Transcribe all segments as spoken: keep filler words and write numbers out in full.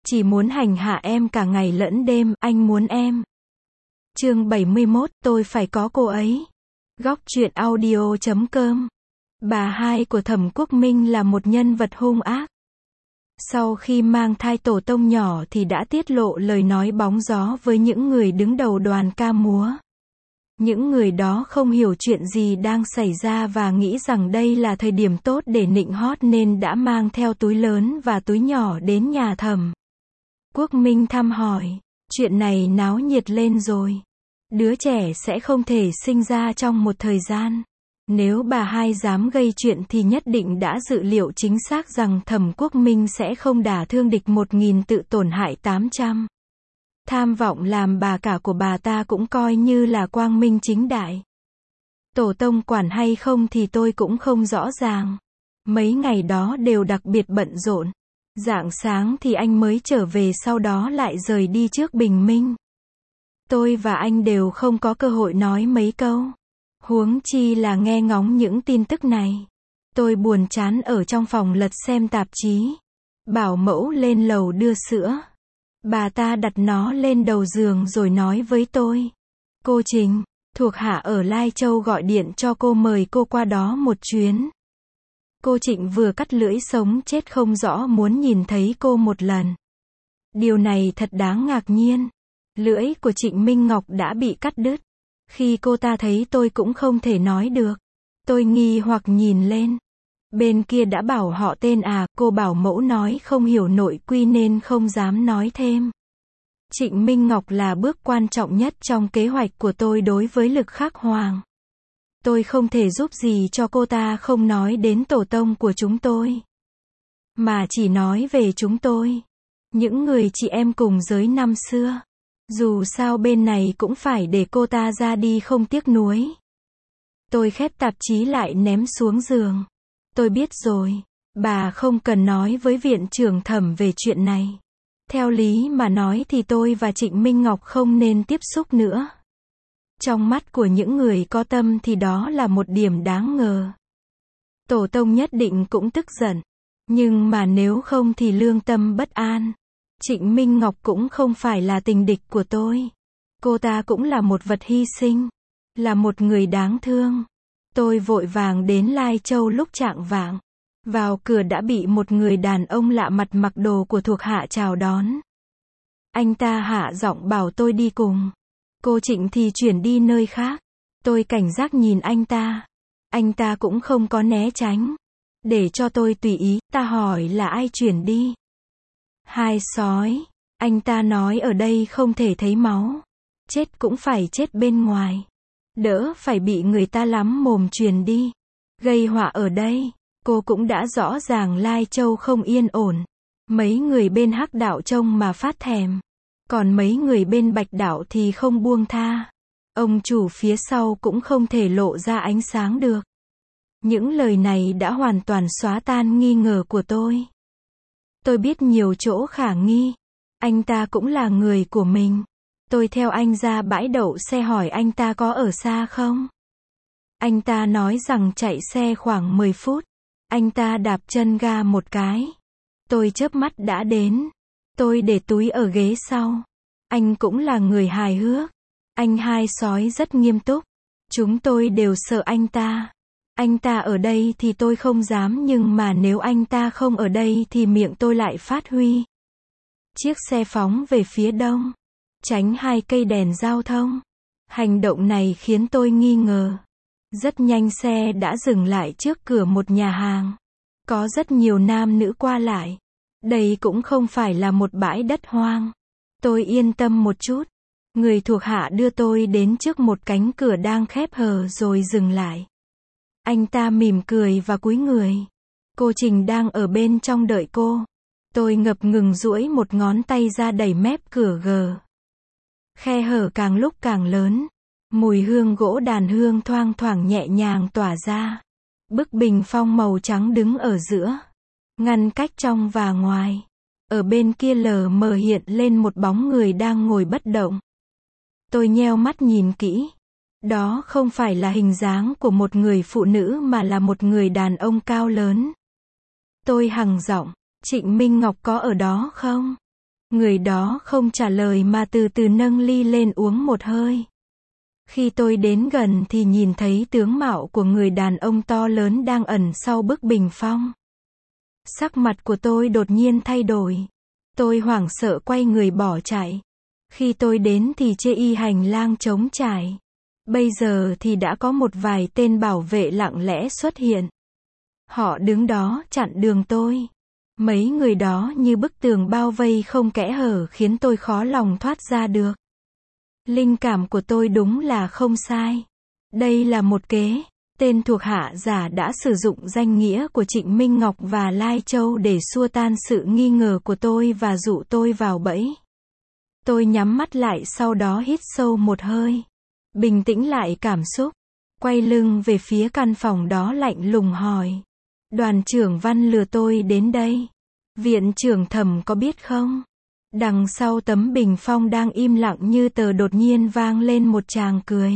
Chỉ muốn hành hạ em cả ngày lẫn đêm, anh muốn em. Chương bảy mươi mốt, tôi phải có cô ấy. Góc truyện audio chấm com. Bà hai của Thẩm Quốc Minh là một nhân vật hung ác. Sau khi mang thai tổ tông nhỏ thì đã tiết lộ lời nói bóng gió với những người đứng đầu đoàn ca múa. Những người đó không hiểu chuyện gì đang xảy ra và nghĩ rằng đây là thời điểm tốt để nịnh hót nên đã mang theo túi lớn và túi nhỏ đến nhà Thẩm Quốc Minh thăm hỏi. Chuyện này náo nhiệt lên rồi. Đứa trẻ sẽ không thể sinh ra trong một thời gian. Nếu bà hai dám gây chuyện thì nhất định đã dự liệu chính xác rằng Thẩm Quốc Minh sẽ không đả thương địch một nghìn tự tổn hại tám trăm. Tham vọng làm bà cả của bà ta cũng coi như là quang minh chính đại. Tổ tông quản hay không thì tôi cũng không rõ ràng. Mấy ngày đó đều đặc biệt bận rộn. Rạng sáng thì anh mới trở về, sau đó lại rời đi trước bình minh. Tôi và anh đều không có cơ hội nói mấy câu. Huống chi là nghe ngóng những tin tức này. Tôi buồn chán ở trong phòng lật xem tạp chí. Bảo mẫu lên lầu đưa sữa. Bà ta đặt nó lên đầu giường rồi nói với tôi. Cô Trình, thuộc hạ ở Lai Châu gọi điện cho cô mời cô qua đó một chuyến. Cô Trịnh vừa cắt lưỡi sống chết không rõ muốn nhìn thấy cô một lần. Điều này thật đáng ngạc nhiên. Lưỡi của Trịnh Minh Ngọc đã bị cắt đứt. Khi cô ta thấy tôi cũng không thể nói được. Tôi nghi hoặc nhìn lên. Bên kia đã bảo họ tên à, cô bảo mẫu nói không hiểu nội quy nên không dám nói thêm. Trịnh Minh Ngọc là bước quan trọng nhất trong kế hoạch của tôi đối với Lực Khắc Hoàng. Tôi không thể giúp gì cho cô ta không nói đến tổ tông của chúng tôi. Mà chỉ nói về chúng tôi. Những người chị em cùng giới năm xưa. Dù sao bên này cũng phải để cô ta ra đi không tiếc nuối. Tôi khép tạp chí lại ném xuống giường. Tôi biết rồi. Bà không cần nói với viện trưởng Thẩm về chuyện này. Theo lý mà nói thì tôi và Trịnh Minh Ngọc không nên tiếp xúc nữa. Trong mắt của những người có tâm thì đó là một điểm đáng ngờ. Tổ tông nhất định cũng tức giận. Nhưng mà nếu không thì lương tâm bất an. Trịnh Minh Ngọc cũng không phải là tình địch của tôi. Cô ta cũng là một vật hy sinh. Là một người đáng thương. Tôi vội vàng đến Lai Châu lúc chạng vạng. Vào cửa đã bị một người đàn ông lạ mặt mặc đồ của thuộc hạ chào đón. Anh ta hạ giọng bảo tôi đi cùng. Cô Trịnh thì chuyển đi nơi khác. Tôi cảnh giác nhìn anh ta. Anh ta cũng không có né tránh. Để cho tôi tùy ý, ta hỏi là ai chuyển đi. Hai sói. Anh ta nói ở đây không thể thấy máu. Chết cũng phải chết bên ngoài. Đỡ phải bị người ta lắm mồm truyền đi. Gây họa ở đây. Cô cũng đã rõ ràng Lai Châu không yên ổn. Mấy người bên Hắc đạo trông mà phát thèm. Còn mấy người bên Bạch đạo thì không buông tha. Ông chủ phía sau cũng không thể lộ ra ánh sáng được. Những lời này đã hoàn toàn xóa tan nghi ngờ của tôi. Tôi biết nhiều chỗ khả nghi. Anh ta cũng là người của mình. Tôi theo anh ra bãi đậu xe hỏi anh ta có ở xa không. Anh ta nói rằng chạy xe khoảng mười phút. Anh ta đạp chân ga một cái. Tôi chớp mắt đã đến. Tôi để túi ở ghế sau. Anh cũng là người hài hước. Anh hai sói rất nghiêm túc. Chúng tôi đều sợ anh ta. Anh ta ở đây thì tôi không dám, nhưng mà nếu anh ta không ở đây thì miệng tôi lại phát huy. Chiếc xe phóng về phía đông. Tránh hai cây đèn giao thông. Hành động này khiến tôi nghi ngờ. Rất nhanh xe đã dừng lại trước cửa một nhà hàng. Có rất nhiều nam nữ qua lại. Đây cũng không phải là một bãi đất hoang. Tôi yên tâm một chút. Người thuộc hạ đưa tôi đến trước một cánh cửa đang khép hờ rồi dừng lại. Anh ta mỉm cười và cúi người. Cô Trình đang ở bên trong đợi cô. Tôi ngập ngừng duỗi một ngón tay ra đẩy mép cửa gờ. Khe hở càng lúc càng lớn. Mùi hương gỗ đàn hương thoang thoảng nhẹ nhàng tỏa ra. Bức bình phong màu trắng đứng ở giữa. Ngăn cách trong và ngoài. Ở bên kia lờ mờ hiện lên một bóng người đang ngồi bất động. Tôi nheo mắt nhìn kỹ. Đó không phải là hình dáng của một người phụ nữ mà là một người đàn ông cao lớn. Tôi hằng giọng, Trịnh Minh Ngọc có ở đó không? Người đó không trả lời mà từ từ nâng ly lên uống một hơi. Khi tôi đến gần thì nhìn thấy tướng mạo của người đàn ông to lớn đang ẩn sau bức bình phong. Sắc mặt của tôi đột nhiên thay đổi. Tôi hoảng sợ quay người bỏ chạy. Khi tôi đến thì chê y hành lang trống trải. Bây giờ thì đã có một vài tên bảo vệ lặng lẽ xuất hiện. Họ đứng đó chặn đường tôi. Mấy người đó như bức tường bao vây không kẽ hở khiến tôi khó lòng thoát ra được. Linh cảm của tôi đúng là không sai. Đây là một kế. Tên thuộc hạ giả đã sử dụng danh nghĩa của Trịnh Minh Ngọc và Lai Châu để xua tan sự nghi ngờ của tôi và dụ tôi vào bẫy. Tôi nhắm mắt lại sau đó hít sâu một hơi. Bình tĩnh lại cảm xúc. Quay lưng về phía căn phòng đó lạnh lùng hỏi. Đoàn trưởng Văn lừa tôi đến đây. Viện trưởng Thẩm có biết không? Đằng sau tấm bình phong đang im lặng như tờ đột nhiên vang lên một tràng cười.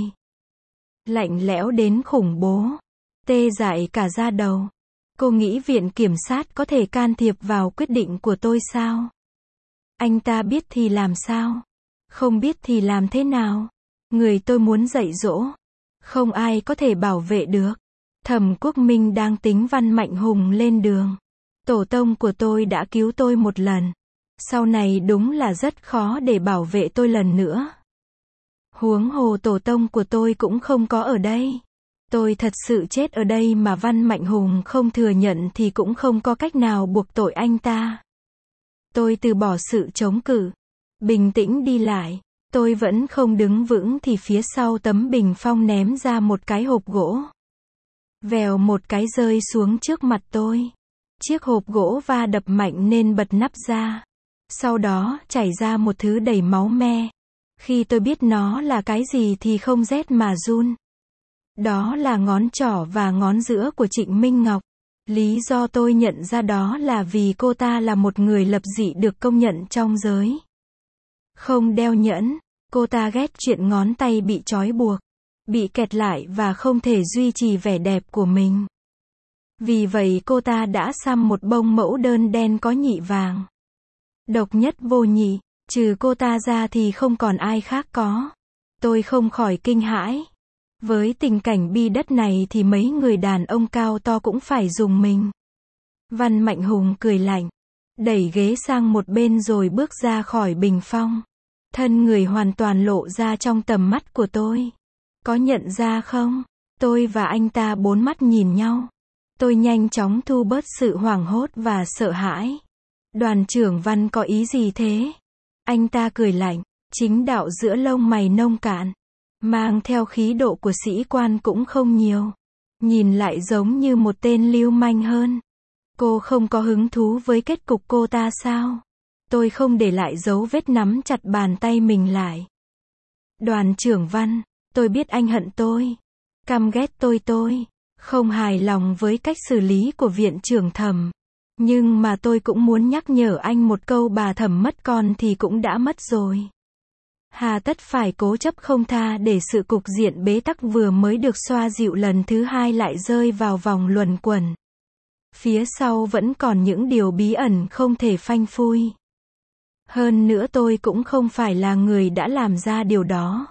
Lạnh lẽo đến khủng bố. Tê dại cả da đầu. Cô nghĩ viện kiểm sát có thể can thiệp vào quyết định của tôi sao? Anh ta biết thì làm sao? Không biết thì làm thế nào? Người tôi muốn dạy dỗ. Không ai có thể bảo vệ được. Thẩm Quốc Minh đang tính Văn Mạnh Hùng lên đường. Tổ tông của tôi đã cứu tôi một lần. Sau này đúng là rất khó để bảo vệ tôi lần nữa. Huống hồ tổ tông của tôi cũng không có ở đây. Tôi thật sự chết ở đây mà Văn Mạnh Hùng không thừa nhận thì cũng không có cách nào buộc tội anh ta. Tôi từ bỏ sự chống cự. Bình tĩnh đi lại. Tôi vẫn không đứng vững thì phía sau tấm bình phong ném ra một cái hộp gỗ. Vèo một cái rơi xuống trước mặt tôi. Chiếc hộp gỗ va đập mạnh nên bật nắp ra. Sau đó chảy ra một thứ đầy máu me. Khi tôi biết nó là cái gì thì không rét mà run. Đó là ngón trỏ và ngón giữa của Trịnh Minh Ngọc. Lý do tôi nhận ra đó là vì cô ta là một người lập dị được công nhận trong giới. Không đeo nhẫn, cô ta ghét chuyện ngón tay bị trói buộc, bị kẹt lại và không thể duy trì vẻ đẹp của mình. Vì vậy cô ta đã xăm một bông mẫu đơn đen có nhị vàng. Độc nhất vô nhị, trừ cô ta ra thì không còn ai khác có. Tôi không khỏi kinh hãi. Với tình cảnh bi đất này thì mấy người đàn ông cao to cũng phải dùng mình. Văn Mạnh Hùng cười lạnh, đẩy ghế sang một bên rồi bước ra khỏi bình phong. Thân người hoàn toàn lộ ra trong tầm mắt của tôi. Có nhận ra không? Tôi và anh ta bốn mắt nhìn nhau. Tôi nhanh chóng thu bớt sự hoảng hốt và sợ hãi. Đoàn trưởng Văn có ý gì thế? Anh ta cười lạnh, chính đạo giữa lông mày nông cạn. Mang theo khí độ của sĩ quan cũng không nhiều. Nhìn lại giống như một tên lưu manh hơn. Cô không có hứng thú với kết cục cô ta sao? Tôi không để lại dấu vết nắm chặt bàn tay mình lại. Đoàn trưởng Văn, tôi biết anh hận tôi. Căm ghét tôi tôi. Không hài lòng với cách xử lý của viện trưởng Thẩm. Nhưng mà tôi cũng muốn nhắc nhở anh một câu, bà Thẩm mất con thì cũng đã mất rồi. Hà tất phải cố chấp không tha để sự cục diện bế tắc vừa mới được xoa dịu lần thứ hai lại rơi vào vòng luẩn quẩn. Phía sau vẫn còn những điều bí ẩn không thể phanh phui. Hơn nữa tôi cũng không phải là người đã làm ra điều đó.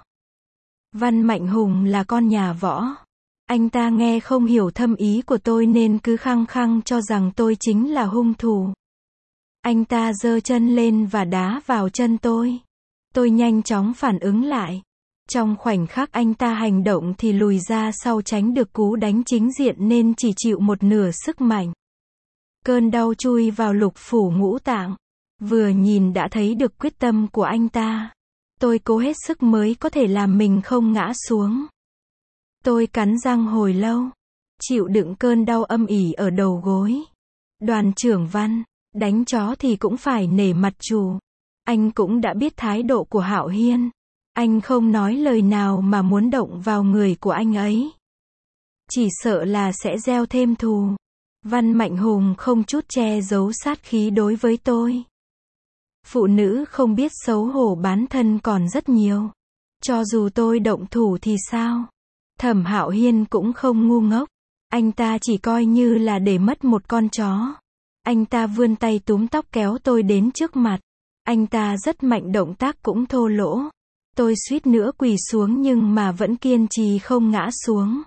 Văn Mạnh Hùng là con nhà võ. Anh ta nghe không hiểu thâm ý của tôi nên cứ khăng khăng cho rằng tôi chính là hung thủ. Anh ta giơ chân lên và đá vào chân tôi. Tôi nhanh chóng phản ứng lại. Trong khoảnh khắc anh ta hành động thì lùi ra sau tránh được cú đánh chính diện nên chỉ chịu một nửa sức mạnh. Cơn đau chui vào lục phủ ngũ tạng. Vừa nhìn đã thấy được quyết tâm của anh ta. Tôi cố hết sức mới có thể làm mình không ngã xuống. Tôi cắn răng hồi lâu, chịu đựng cơn đau âm ỉ ở đầu gối. Đoàn trưởng Văn, đánh chó thì cũng phải nể mặt chủ. Anh cũng đã biết thái độ của Hạo Hiên. Anh không nói lời nào mà muốn động vào người của anh ấy. Chỉ sợ là sẽ gieo thêm thù. Văn Mạnh Hùng không chút che giấu sát khí đối với tôi. Phụ nữ không biết xấu hổ bán thân còn rất nhiều. Cho dù tôi động thủ thì sao? Thẩm Hạo Hiên cũng không ngu ngốc. Anh ta chỉ coi như là để mất một con chó. Anh ta vươn tay túm tóc kéo tôi đến trước mặt. Anh ta rất mạnh, động tác cũng thô lỗ. Tôi suýt nữa quỳ xuống nhưng mà vẫn kiên trì không ngã xuống.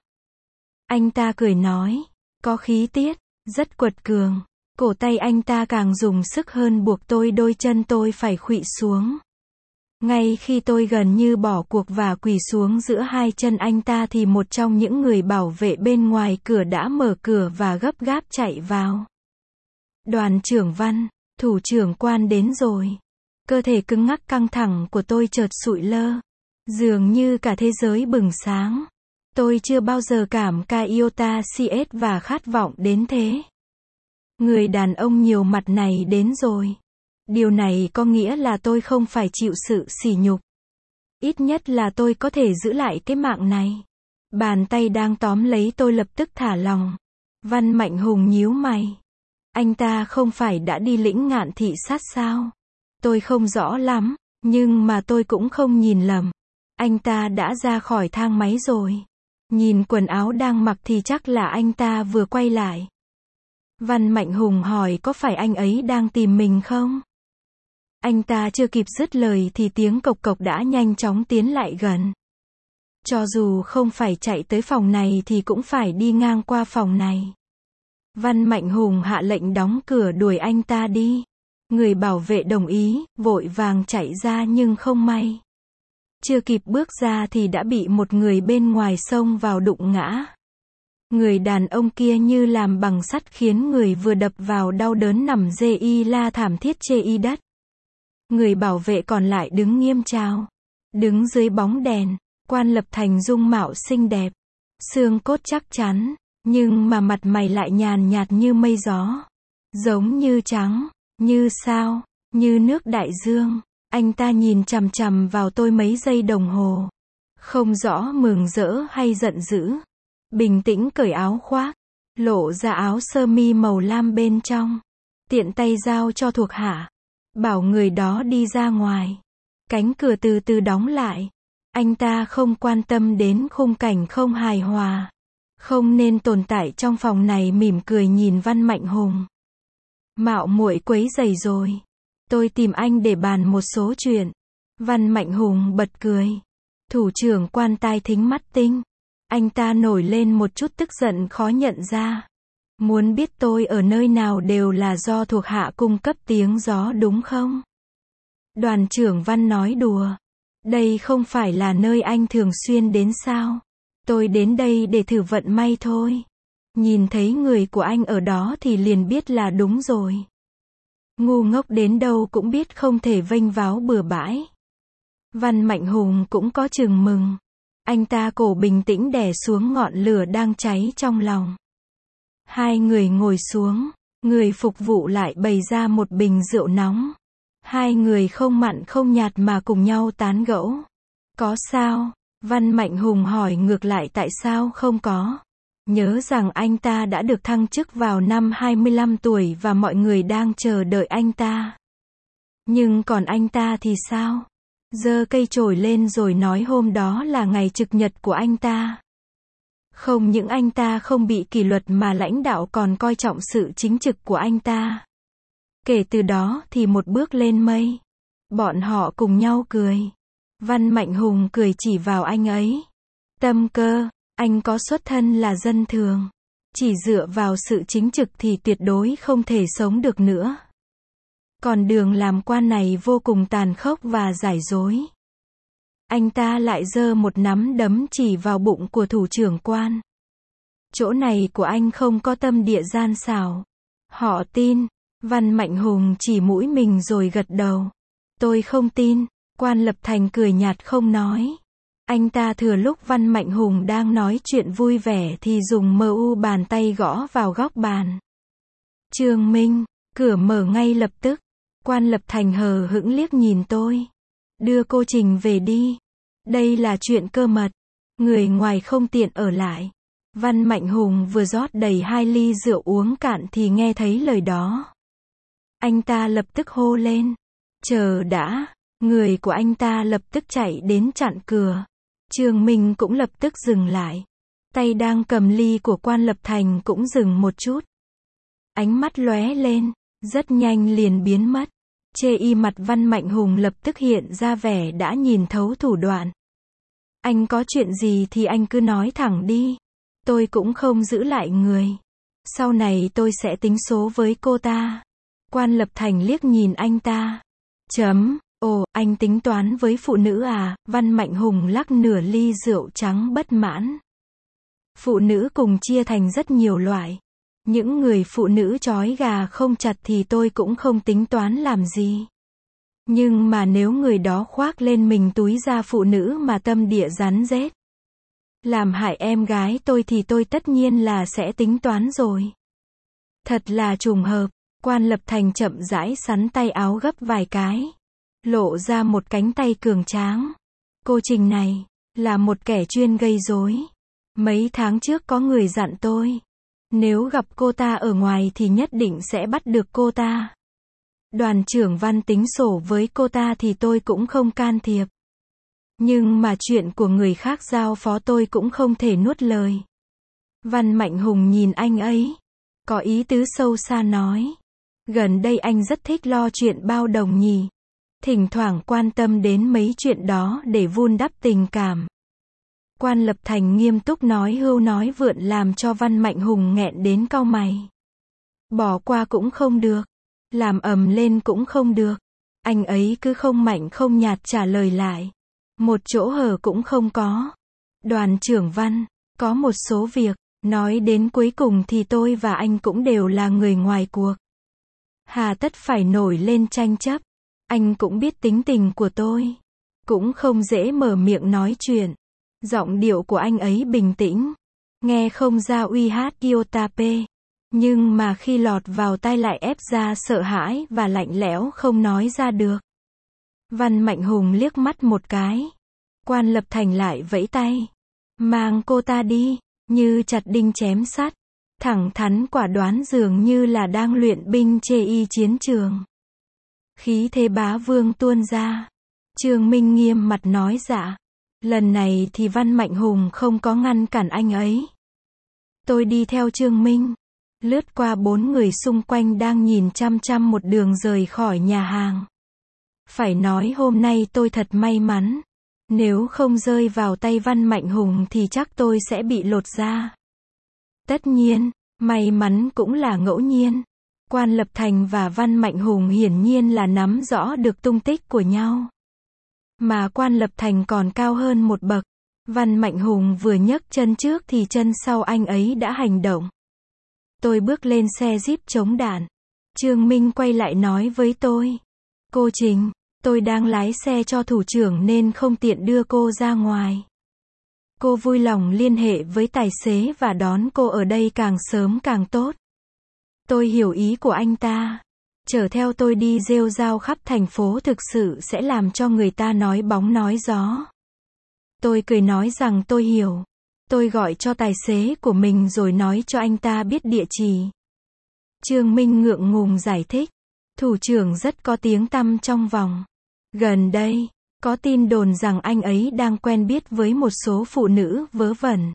Anh ta cười nói, có khí tiết, rất quật cường. Cổ tay anh ta càng dùng sức hơn, buộc tôi đôi chân tôi phải khuỵu xuống. Ngay khi tôi gần như bỏ cuộc và quỳ xuống giữa hai chân anh ta thì một trong những người bảo vệ bên ngoài cửa đã mở cửa và gấp gáp chạy vào. Đoàn trưởng Văn, thủ trưởng Quan đến rồi. Cơ thể cứng ngắc căng thẳng của tôi chợt sụi lơ. Dường như cả thế giới bừng sáng. Tôi chưa bao giờ cảm ca iota cs và khát vọng đến thế. Người đàn ông nhiều mặt này đến rồi. Điều này có nghĩa là tôi không phải chịu sự sỉ nhục. Ít nhất là tôi có thể giữ lại cái mạng này. Bàn tay đang tóm lấy tôi lập tức thả lỏng. Văn Mạnh Hùng nhíu mày. Anh ta không phải đã đi lĩnh Ngạn thị sát sao? Tôi không rõ lắm, nhưng mà tôi cũng không nhìn lầm. Anh ta đã ra khỏi thang máy rồi. Nhìn quần áo đang mặc thì chắc là anh ta vừa quay lại. Văn Mạnh Hùng hỏi có phải anh ấy đang tìm mình không? Anh ta chưa kịp dứt lời thì tiếng cộc cộc đã nhanh chóng tiến lại gần. Cho dù không phải chạy tới phòng này thì cũng phải đi ngang qua phòng này. Văn Mạnh Hùng hạ lệnh đóng cửa đuổi anh ta đi. Người bảo vệ đồng ý, vội vàng chạy ra nhưng không may. Chưa kịp bước ra thì đã bị một người bên ngoài xông vào đụng ngã. Người đàn ông kia như làm bằng sắt khiến người vừa đập vào đau đớn nằm rê y la thảm thiết chê y đất. Người bảo vệ còn lại đứng nghiêm chào. Đứng dưới bóng đèn, Quan Lập Thành dung mạo xinh đẹp. Xương cốt chắc chắn, nhưng mà mặt mày lại nhàn nhạt như mây gió. Giống như trắng, như sao, như nước đại dương. Anh ta nhìn chằm chằm vào tôi mấy giây đồng hồ. Không rõ mừng rỡ hay giận dữ. Bình tĩnh cởi áo khoác, lộ ra áo sơ mi màu lam bên trong. Tiện tay giao cho thuộc hạ. Bảo người đó đi ra ngoài. Cánh cửa từ từ đóng lại. Anh ta không quan tâm đến khung cảnh không hài hòa. Không nên tồn tại trong phòng này, mỉm cười nhìn Văn Mạnh Hùng. Mạo muội quấy rầy rồi. Tôi tìm anh để bàn một số chuyện. Văn Mạnh Hùng bật cười. Thủ trưởng Quan tai thính mắt tinh. Anh ta nổi lên một chút tức giận khó nhận ra. Muốn biết tôi ở nơi nào đều là do thuộc hạ cung cấp tiếng gió đúng không? Đoàn trưởng Văn nói đùa. Đây không phải là nơi anh thường xuyên đến sao? Tôi đến đây để thử vận may thôi. Nhìn thấy người của anh ở đó thì liền biết là đúng rồi. Ngu ngốc đến đâu cũng biết không thể vênh váo bừa bãi. Văn Mạnh Hùng cũng có chừng mừng. Anh ta cổ bình tĩnh đè xuống ngọn lửa đang cháy trong lòng. Hai người ngồi xuống, người phục vụ lại bày ra một bình rượu nóng. Hai người không mặn không nhạt mà cùng nhau tán gẫu. Có sao? Văn Mạnh Hùng hỏi ngược lại tại sao không có. Nhớ rằng anh ta đã được thăng chức vào năm hai mươi lăm tuổi và mọi người đang chờ đợi anh ta. Nhưng còn anh ta thì sao? Giơ cây chổi lên rồi nói hôm đó là ngày trực nhật của anh ta. Không những anh ta không bị kỷ luật mà lãnh đạo còn coi trọng sự chính trực của anh ta. Kể từ đó thì một bước lên mây. Bọn họ cùng nhau cười. Văn Mạnh Hùng cười chỉ vào anh ấy. Tâm Cơ, anh có xuất thân là dân thường. Chỉ dựa vào sự chính trực thì tuyệt đối không thể sống được nữa. Còn đường làm quan này vô cùng tàn khốc và giải dối. Anh ta lại giơ một nắm đấm chỉ vào bụng của thủ trưởng Quan. Chỗ này của anh không có tâm địa gian xảo. Họ tin. Văn Mạnh Hùng chỉ mũi mình rồi gật đầu. Tôi không tin. Quan Lập Thành cười nhạt không nói. Anh ta thừa lúc Văn Mạnh Hùng đang nói chuyện vui vẻ thì dùng mờ u bàn tay gõ vào góc bàn. Trương Minh, cửa mở ngay lập tức. Quan Lập Thành hờ hững liếc nhìn tôi. Đưa cô Trình về đi. Đây là chuyện cơ mật. Người ngoài không tiện ở lại. Văn Mạnh Hùng vừa rót đầy hai ly rượu uống cạn thì nghe thấy lời đó. Anh ta lập tức hô lên. Chờ đã. Người của anh ta lập tức chạy đến chặn cửa. Trương Minh cũng lập tức dừng lại. Tay đang cầm ly của Quan Lập Thành cũng dừng một chút. Ánh mắt lóe lên, rất nhanh liền biến mất. Chê y mặt Văn Mạnh Hùng lập tức hiện ra vẻ đã nhìn thấu thủ đoạn. Anh có chuyện gì thì anh cứ nói thẳng đi. Tôi cũng không giữ lại người. Sau này tôi sẽ tính số với cô ta. Quan Lập Thành liếc nhìn anh ta. Chấm, ồ, anh tính toán với phụ nữ à? Văn Mạnh Hùng lắc nửa ly rượu trắng bất mãn. Phụ nữ cùng chia thành rất nhiều loại. Những người phụ nữ trói gà không chặt thì tôi cũng không tính toán làm gì. Nhưng mà nếu người đó khoác lên mình túi da phụ nữ mà tâm địa rắn rết, làm hại em gái tôi thì tôi tất nhiên là sẽ tính toán rồi. Thật là trùng hợp. Quan Lập Thành chậm rãi xắn tay áo gấp vài cái, lộ ra một cánh tay cường tráng. Cô Trình này là một kẻ chuyên gây rối. Mấy tháng trước có người dặn tôi, nếu gặp cô ta ở ngoài thì nhất định sẽ bắt được cô ta. Đoàn trưởng Văn tính sổ với cô ta thì tôi cũng không can thiệp. Nhưng mà chuyện của người khác giao phó tôi cũng không thể nuốt lời. Văn Mạnh Hùng nhìn anh ấy, có ý tứ sâu xa nói. Gần đây anh rất thích lo chuyện bao đồng nhỉ. Thỉnh thoảng quan tâm đến mấy chuyện đó để vun đắp tình cảm. Quan Lập Thành nghiêm túc nói hưu nói vượn làm cho Văn Mạnh Hùng nghẹn đến cau mày. Bỏ qua cũng không được. Làm ầm lên cũng không được. Anh ấy cứ không mạnh không nhạt trả lời lại. Một chỗ hở cũng không có. Đoàn trưởng Văn, có một số việc, nói đến cuối cùng thì tôi và anh cũng đều là người ngoài cuộc. Hà tất phải nổi lên tranh chấp. Anh cũng biết tính tình của tôi. Cũng không dễ mở miệng nói chuyện. Giọng điệu của anh ấy bình tĩnh. Nghe không ra uy hát Iotape. Nhưng mà khi lọt vào tai lại ép ra sợ hãi và lạnh lẽo không nói ra được. Văn Mạnh Hùng liếc mắt một cái. Quan Lập Thành lại vẫy tay. Mang cô ta đi. Như chặt đinh chém sắt. Thẳng thắn quả đoán dường như là đang luyện binh chê y chiến trường. Khí thế bá vương tuôn ra. Trương Minh nghiêm mặt nói dạ. Lần này thì Văn Mạnh Hùng không có ngăn cản anh ấy. Tôi đi theo Trương Minh. Lướt qua bốn người xung quanh đang nhìn chăm chăm một đường rời khỏi nhà hàng. Phải nói hôm nay tôi thật may mắn. Nếu không rơi vào tay Văn Mạnh Hùng thì chắc tôi sẽ bị lột da. Tất nhiên, may mắn cũng là ngẫu nhiên. Quan Lập Thành và Văn Mạnh Hùng hiển nhiên là nắm rõ được tung tích của nhau. Mà Quan Lập Thành còn cao hơn một bậc. Văn Mạnh Hùng vừa nhấc chân trước thì chân sau anh ấy đã hành động. Tôi bước lên xe Jeep chống đạn. Trương Minh quay lại nói với tôi. Cô Trình, tôi đang lái xe cho thủ trưởng nên không tiện đưa cô ra ngoài. Cô vui lòng liên hệ với tài xế và đón cô ở đây càng sớm càng tốt. Tôi hiểu ý của anh ta. Chở theo tôi đi rêu rao khắp thành phố thực sự sẽ làm cho người ta nói bóng nói gió. Tôi cười nói rằng tôi hiểu. Tôi gọi cho tài xế của mình rồi nói cho anh ta biết địa chỉ. Trương Minh ngượng ngùng giải thích. Thủ trưởng rất có tiếng tăm trong vòng. Gần đây, có tin đồn rằng anh ấy đang quen biết với một số phụ nữ vớ vẩn.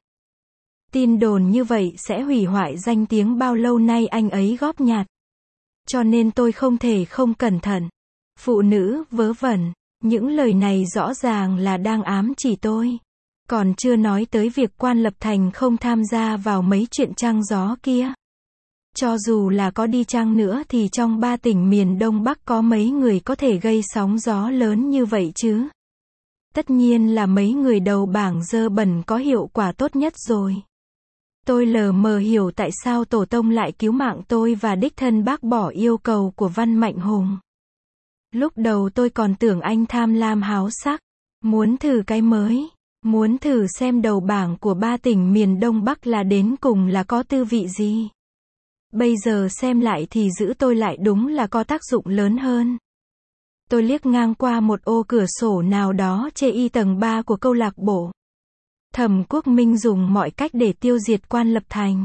Tin đồn như vậy sẽ hủy hoại danh tiếng bao lâu nay anh ấy góp nhặt. Cho nên tôi không thể không cẩn thận. Phụ nữ vớ vẩn, những lời này rõ ràng là đang ám chỉ tôi. Còn chưa nói tới việc Quan Lập Thành không tham gia vào mấy chuyện trăng gió kia. Cho dù là có đi chăng nữa thì trong ba tỉnh miền Đông Bắc có mấy người có thể gây sóng gió lớn như vậy chứ. Tất nhiên là mấy người đầu bảng dơ bẩn có hiệu quả tốt nhất rồi. Tôi lờ mờ hiểu tại sao tổ tông lại cứu mạng tôi và đích thân bác bỏ yêu cầu của Văn Mạnh Hùng. Lúc đầu tôi còn tưởng anh tham lam háo sắc, muốn thử cái mới, muốn thử xem đầu bảng của ba tỉnh miền Đông Bắc là đến cùng là có tư vị gì. Bây giờ xem lại thì giữ tôi lại đúng là có tác dụng lớn hơn. Tôi liếc ngang qua một ô cửa sổ nào đó chê y tầng ba của câu lạc bộ. Thẩm Quốc Minh dùng mọi cách để tiêu diệt Quan Lập Thành.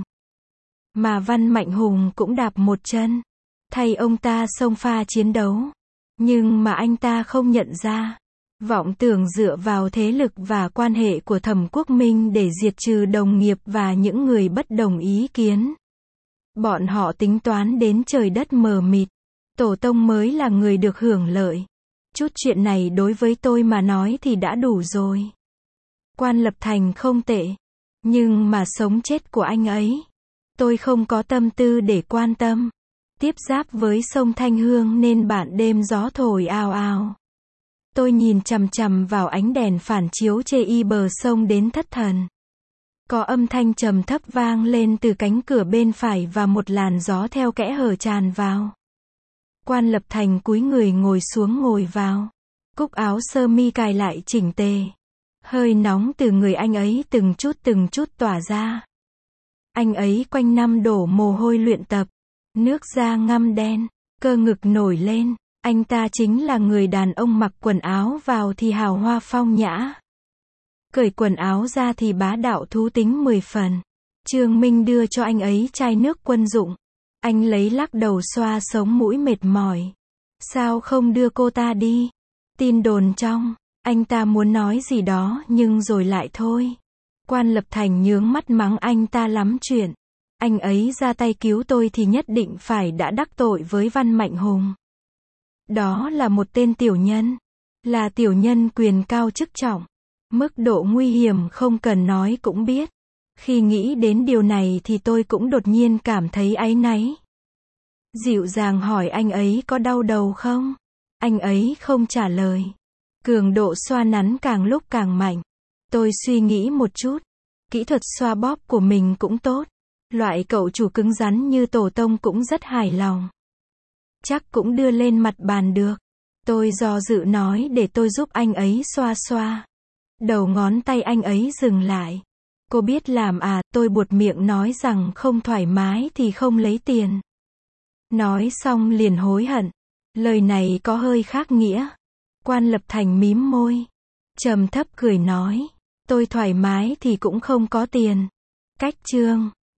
Mà Văn Mạnh Hùng cũng đạp một chân. Thay ông ta xông pha chiến đấu. Nhưng mà anh ta không nhận ra. Vọng tưởng dựa vào thế lực và quan hệ của Thẩm Quốc Minh để diệt trừ đồng nghiệp và những người bất đồng ý kiến. Bọn họ tính toán đến trời đất mờ mịt. Tổ tông mới là người được hưởng lợi. Chút chuyện này đối với tôi mà nói thì đã đủ rồi. Quan Lập Thành không tệ. Nhưng mà sống chết của anh ấy, tôi không có tâm tư để quan tâm. Tiếp giáp với sông Thanh Hương nên bạn đêm gió thổi ào ào. Tôi nhìn chằm chằm vào ánh đèn phản chiếu chê y bờ sông đến thất thần. Có âm thanh trầm thấp vang lên từ cánh cửa bên phải và một làn gió theo kẽ hở tràn vào. Quan Lập Thành cúi người ngồi xuống ngồi vào. Cúc áo sơ mi cài lại chỉnh tề. Hơi nóng từ người anh ấy từng chút từng chút tỏa ra. Anh ấy quanh năm đổ mồ hôi luyện tập. Nước da ngăm đen, cơ ngực nổi lên. Anh ta chính là người đàn ông mặc quần áo vào thì hào hoa phong nhã. Cởi quần áo ra thì bá đạo thú tính mười phần. Trương Minh đưa cho anh ấy chai nước quân dụng. Anh lấy lắc đầu xoa sống mũi mệt mỏi. Sao không đưa cô ta đi? Tin đồn trong. Anh ta muốn nói gì đó nhưng rồi lại thôi. Quan Lập Thành nhướng mắt mắng anh ta lắm chuyện. Anh ấy ra tay cứu tôi thì nhất định phải đã đắc tội với Văn Mạnh Hùng. Đó là một tên tiểu nhân. Là tiểu nhân quyền cao chức trọng. Mức độ nguy hiểm không cần nói cũng biết. Khi nghĩ đến điều này thì tôi cũng đột nhiên cảm thấy áy náy. Dịu dàng hỏi anh ấy có đau đầu không? Anh ấy không trả lời. Cường độ xoa nắn càng lúc càng mạnh. Tôi suy nghĩ một chút. Kỹ thuật xoa bóp của mình cũng tốt. Loại cậu chủ cứng rắn như tổ tông cũng rất hài lòng. Chắc cũng đưa lên mặt bàn được. Tôi do dự nói để tôi giúp anh ấy xoa xoa. Đầu ngón tay anh ấy dừng lại. Cô biết làm à, tôi buột miệng nói rằng không thoải mái thì không lấy tiền. Nói xong liền hối hận. Lời này có hơi khác nghĩa. Quan Lập Thành mím môi. Trầm thấp cười nói. Tôi thoải mái thì cũng không có tiền. Cách chương.